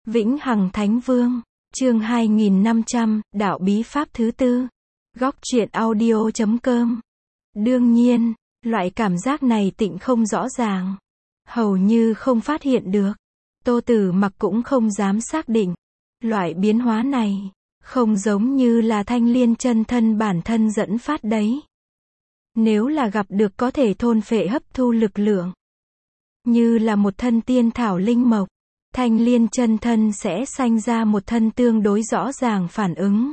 Vĩnh Hằng Thánh Vương, chương 2500, Đạo Bí Pháp thứ tư. Góc truyện audio.com. Đương nhiên, loại cảm giác này Tịnh không rõ ràng. Hầu như không phát hiện được. Tô Tử Mặc cũng không dám xác định. Loại biến hóa này, không giống như là Thanh Liên chân thân bản thân dẫn phát đấy. Nếu là gặp được có thể thôn phệ hấp thu lực lượng, như là một thân tiên thảo linh mộc, Thanh Liên chân thân sẽ sanh ra một thân tương đối rõ ràng phản ứng.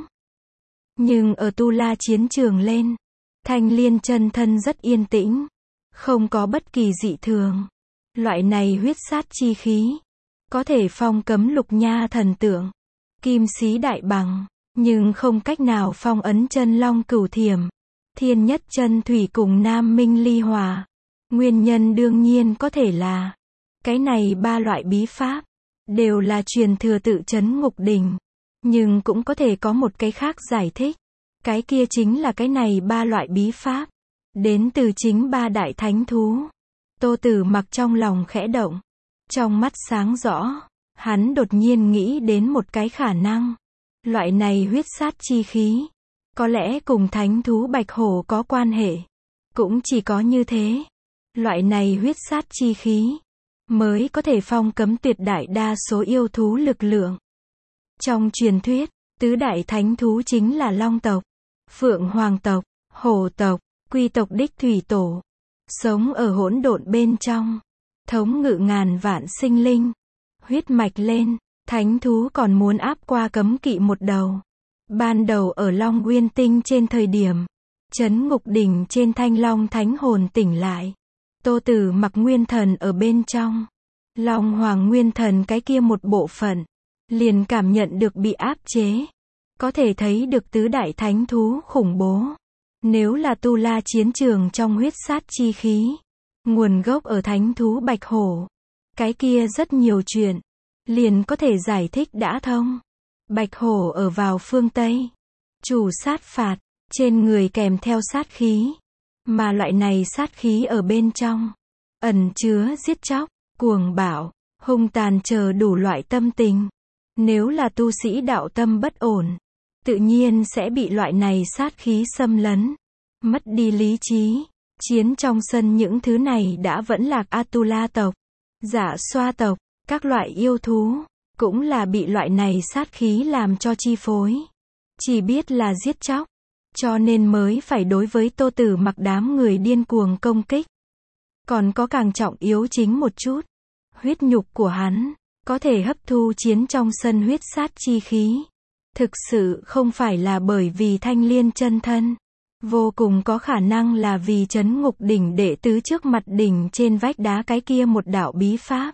Nhưng ở Tu La chiến trường lên, Thanh Liên chân thân rất yên tĩnh, không có bất kỳ dị thường. Loại này huyết sát chi khí, có thể phong cấm Lục Nha thần tượng, Kim Sĩ Đại Bằng, nhưng không cách nào phong ấn Chân Long Cửu Thiểm, Thiên Nhất Chân Thủy cùng Nam Minh Ly Hòa. Nguyên nhân đương nhiên có thể là, cái này ba loại bí pháp, đều là truyền thừa tự Trấn Ngục Đỉnh. Nhưng cũng có thể có một cái khác giải thích. Cái kia chính là cái này ba loại bí pháp, đến từ chính ba đại thánh thú. Tô Tử Mặc trong lòng khẽ động. Trong mắt sáng rõ, hắn đột nhiên nghĩ đến một cái khả năng. Loại này huyết sát chi khí, có lẽ cùng thánh thú Bạch Hổ có quan hệ. Cũng chỉ có như thế, loại này huyết sát chi khí, mới có thể phong cấm tuyệt đại đa số yêu thú lực lượng. Trong truyền thuyết, tứ đại thánh thú chính là Long tộc, Phượng Hoàng tộc, Hổ tộc, Quy tộc đích thủy tổ. Sống ở hỗn độn bên trong, thống ngự ngàn vạn sinh linh. Huyết mạch lên, thánh thú còn muốn áp qua cấm kỵ một đầu. Ban đầu ở Long Nguyên Tinh trên thời điểm, Trấn Ngục Đỉnh trên Thanh Long thánh hồn tỉnh lại. Tô Tử Mặc nguyên thần ở bên trong. Long Hoàng nguyên thần cái kia một bộ phận, liền cảm nhận được bị áp chế. Có thể thấy được tứ đại thánh thú khủng bố. Nếu là Tu La chiến trường trong huyết sát chi khí, nguồn gốc ở thánh thú Bạch Hổ, cái kia rất nhiều chuyện, liền có thể giải thích đã thông. Bạch Hổ ở vào phương Tây, chủ sát phạt, trên người kèm theo sát khí. Mà loại này sát khí ở bên trong, ẩn chứa giết chóc, cuồng bạo, hung tàn chờ đủ loại tâm tình. Nếu là tu sĩ đạo tâm bất ổn, tự nhiên sẽ bị loại này sát khí xâm lấn, mất đi lý trí. Chiến trong sân những thứ này đã vẫn lạc Atula tộc, Dạ Xoa tộc, các loại yêu thú, cũng là bị loại này sát khí làm cho chi phối. Chỉ biết là giết chóc, cho nên mới phải đối với Tô Tử Mặc đám người điên cuồng công kích. Còn có càng trọng yếu chính một chút, huyết nhục của hắn, có thể hấp thu chiến trong sân huyết sát chi khí. Thực sự không phải là bởi vì Thanh Liên chân thân, vô cùng có khả năng là vì Trấn Ngục Đỉnh đệ tứ trước mặt đỉnh trên vách đá cái kia một đạo bí pháp.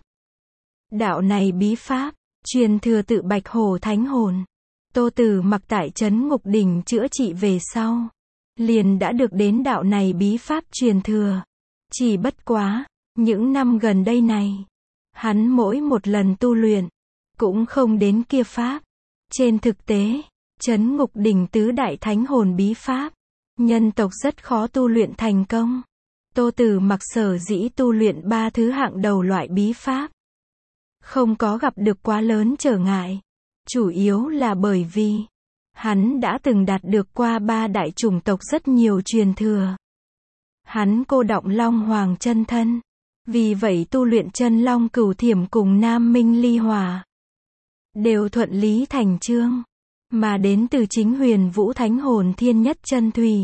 Đạo này bí pháp, truyền thừa tự Bạch Hổ thánh hồn. Tô Tử Mặc tại Trấn Ngục Đỉnh chữa trị về sau, liền đã được đến đạo này bí pháp truyền thừa. Chỉ bất quá, những năm gần đây này, hắn mỗi một lần tu luyện, cũng không đến kia pháp. Trên thực tế, Trấn Ngục Đỉnh tứ đại thánh hồn bí pháp, nhân tộc rất khó tu luyện thành công. Tô Tử Mặc sở dĩ tu luyện ba thứ hạng đầu loại bí pháp, không có gặp được quá lớn trở ngại. Chủ yếu là bởi vì, hắn đã từng đạt được qua ba đại chủng tộc rất nhiều truyền thừa. Hắn cô đọng Long Hoàng chân thân, vì vậy tu luyện Chân Long Cửu Thiểm cùng Nam Minh Ly Hòa, đều thuận lý thành chương. Mà đến từ chính Huyền Vũ thánh hồn Thiên Nhất Chân Thủy,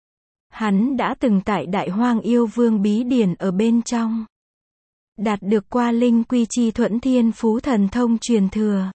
hắn đã từng tại Đại Hoang Yêu Vương bí điển ở bên trong, đạt được qua Linh Quy Chi Thuẫn Thiên Phú thần thông truyền thừa.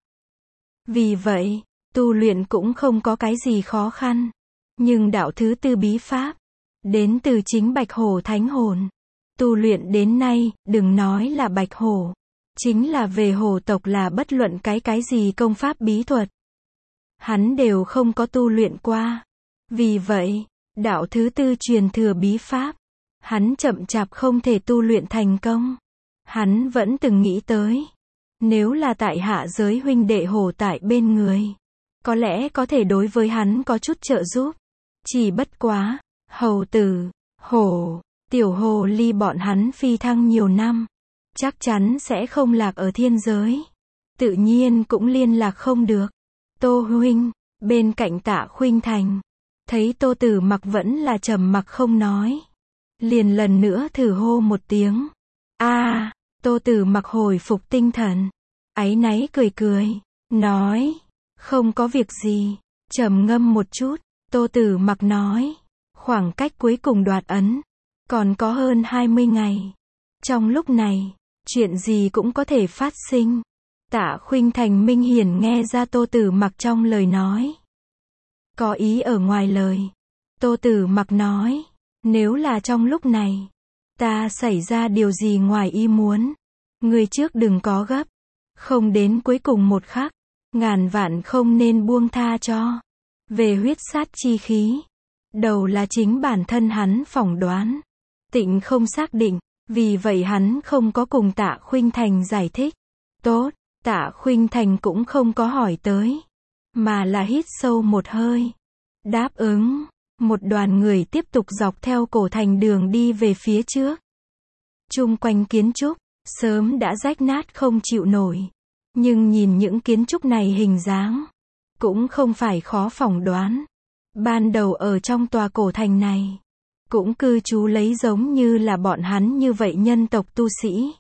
Vì vậy, tu luyện cũng không có cái gì khó khăn. Nhưng đạo thứ tư bí pháp, đến từ chính Bạch Hổ thánh hồn, tu luyện đến nay, đừng nói là Bạch Hổ, chính là về hổ tộc là bất luận cái gì công pháp bí thuật, hắn đều không có tu luyện qua. Vì vậy, đạo thứ tư truyền thừa bí pháp, hắn chậm chạp không thể tu luyện thành công. Hắn vẫn từng nghĩ tới, nếu là tại hạ giới huynh đệ hổ tại bên người, có lẽ có thể đối với hắn có chút trợ giúp. Chỉ bất quá, hầu tử, hổ, tiểu hồ ly bọn hắn phi thăng nhiều năm, chắc chắn sẽ không lạc ở thiên giới. tự nhiên cũng liên lạc không được. Tô huynh, bên cạnh Tạ Khuynh Thành, thấy Tô Tử Mặc vẫn là trầm mặc không nói, liền lần nữa thử hô một tiếng. A, Tô Tử Mặc hồi phục tinh thần, áy náy cười cười, nói, không có việc gì. Trầm ngâm một chút, Tô Tử Mặc nói, khoảng cách cuối cùng đoạt ấn còn có hơn 20 ngày. Trong lúc này, chuyện gì cũng có thể phát sinh. Tạ Khuynh Thành minh hiển nghe ra Tô Tử Mặc trong lời nói có ý ở ngoài lời. Tô Tử Mặc nói, nếu là trong lúc này ta xảy ra điều gì ngoài ý muốn, ngươi trước đừng có gấp, không đến cuối cùng một khắc, ngàn vạn không nên buông tha cho. Về huyết sát chi khí, đầu là chính bản thân hắn phỏng đoán, Tịnh không xác định, vì vậy hắn không có cùng Tạ Khuynh Thành giải thích. Tốt, Tạ Khuynh Thành cũng không có hỏi tới, mà là hít sâu một hơi, đáp ứng. Một đoàn người tiếp tục dọc theo cổ thành đường đi về phía trước. Chung quanh kiến trúc sớm đã rách nát không chịu nổi, nhưng nhìn những kiến trúc này hình dáng cũng không phải khó phỏng đoán. Ban đầu ở trong tòa cổ thành này cũng cư trú lấy giống như là bọn hắn như vậy nhân tộc tu sĩ.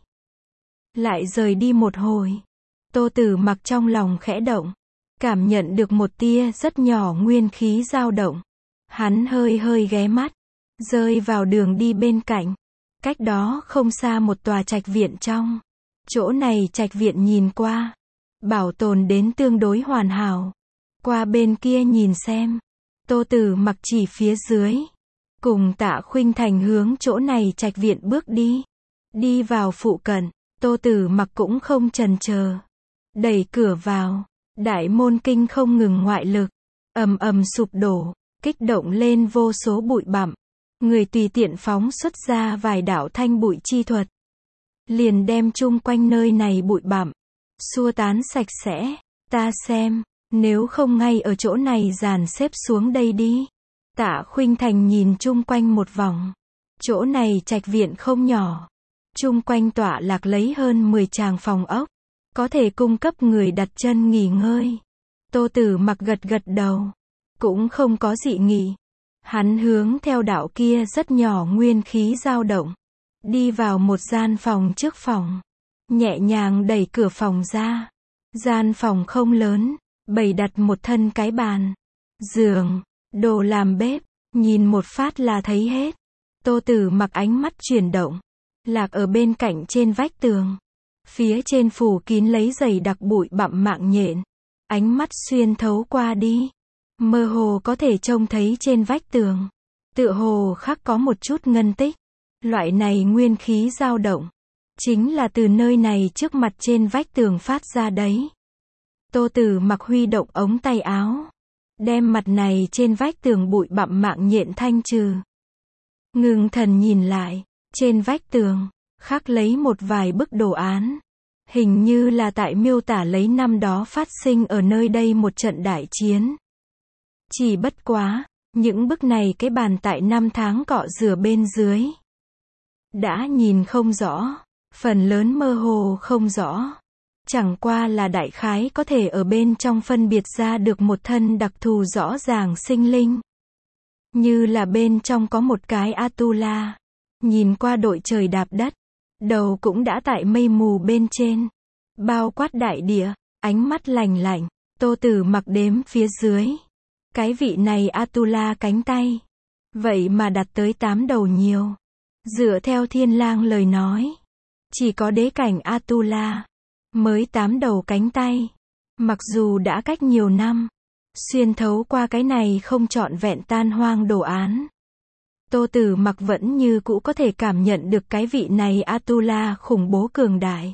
Lại rời đi một hồi, Tô Tử Mặc trong lòng khẽ động, cảm nhận được một tia rất nhỏ nguyên khí dao động. Hắn hơi hơi ghé mắt, rơi vào đường đi bên cạnh. Cách đó không xa một tòa trạch viện trong. Chỗ này trạch viện nhìn qua, bảo tồn đến tương đối hoàn hảo. Qua bên kia nhìn xem. Tô Tử Mặc chỉ phía dưới, cùng Tạ Khuynh Thành hướng chỗ này trạch viện bước đi. Đi vào phụ cận, Tô Tử Mặc cũng không chần chờ, đẩy cửa vào. Đại môn kinh không ngừng ngoại lực, ầm ầm sụp đổ, kích động lên vô số bụi bặm. Người tùy tiện phóng xuất ra vài đạo thanh bụi chi thuật, liền đem chung quanh nơi này bụi bặm xua tán sạch sẽ. Ta xem, nếu không ngay ở chỗ này dàn xếp xuống đây đi. Tạ Khuynh Thành nhìn chung quanh một vòng. Chỗ này trạch viện không nhỏ, chung quanh tọa lạc lấy hơn 10 tràng phòng ốc, có thể cung cấp người đặt chân nghỉ ngơi. Tô Tử Mặc gật gật đầu, cũng không có dị nghị. Hắn hướng theo đạo kia rất nhỏ nguyên khí dao động, đi vào một gian phòng trước phòng, nhẹ nhàng đẩy cửa phòng ra. Gian phòng không lớn, bày đặt một thân cái bàn, giường, đồ làm bếp, nhìn một phát là thấy hết. Tô Tử Mặc ánh mắt chuyển động, lạc ở bên cạnh trên vách tường. Phía trên phủ kín lấy dày đặc bụi bặm mạng nhện. Ánh mắt xuyên thấu qua đi, mơ hồ có thể trông thấy trên vách tường, tựa hồ khắc có một chút ngân tích. Loại này nguyên khí dao động, chính là từ nơi này trước mặt trên vách tường phát ra đấy. Tô Tử Mặc huy động ống tay áo, đem mặt này trên vách tường bụi bặm mạng nhện thanh trừ. Ngưng thần nhìn lại, trên vách tường khắc lấy một vài bức đồ án, hình như là tại miêu tả lấy năm đó phát sinh ở nơi đây một trận đại chiến. Chỉ bất quá, những bức này cái bàn tại năm tháng cọ rửa bên dưới đã nhìn không rõ, phần lớn mơ hồ không rõ. Chẳng qua là đại khái có thể ở bên trong phân biệt ra được một thân đặc thù rõ ràng sinh linh. Như là bên trong có một cái Atula, nhìn qua đội trời đạp đất, đầu cũng đã tại mây mù bên trên, bao quát đại địa, ánh mắt lành lạnh. Tô Tử Mặc đếm phía dưới, cái vị này Atula cánh tay, vậy mà đặt tới 8 đầu nhiều. Dựa theo Thiên Lang lời nói, chỉ có đế cảnh Atula mới 8 đầu cánh tay. Mặc dù đã cách nhiều năm, xuyên thấu qua cái này không trọn vẹn tan hoang đồ án, Tô Tử Mặc vẫn như cũ có thể cảm nhận được cái vị này Atula khủng bố cường đại.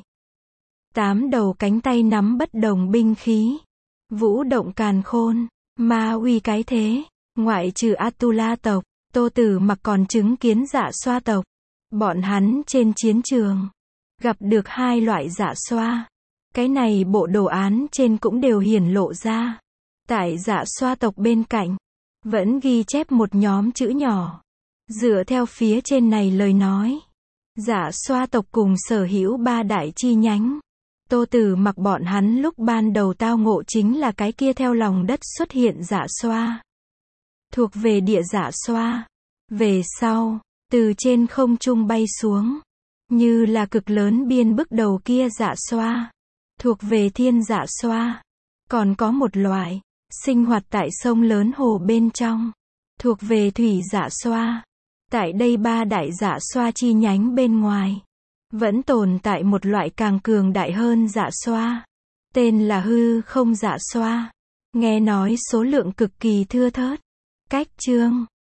8 đầu cánh tay nắm bất đồng binh khí, vũ động càn khôn, ma uy cái thế. Ngoại trừ Atula tộc, Tô Tử Mặc còn chứng kiến Dạ Xoa tộc. Bọn hắn trên chiến trường gặp được hai loại Dạ Xoa. Cái này bộ đồ án trên cũng đều hiển lộ ra. Tại Dạ Xoa tộc bên cạnh vẫn ghi chép một nhóm chữ nhỏ. Dựa theo phía trên này lời nói, Dạ Xoa tộc cùng sở hữu 3 đại chi nhánh, Tô Tử Mặc bọn hắn lúc ban đầu tao ngộ chính là cái kia theo lòng đất xuất hiện dạ xoa. Thuộc về địa dạ xoa. Về sau, từ trên không trung bay xuống. Như là cực lớn biên bức đầu kia dạ xoa. Thuộc về thiên dạ xoa. Còn có một loại, sinh hoạt tại sông lớn hồ bên trong. Thuộc về thủy dạ xoa. Tại đây ba đại dạ xoa chi nhánh bên ngoài. Vẫn tồn tại một loại càng cường đại hơn dạ xoa. Tên là hư không dạ xoa. Nghe nói số lượng cực kỳ thưa thớt. Cách chương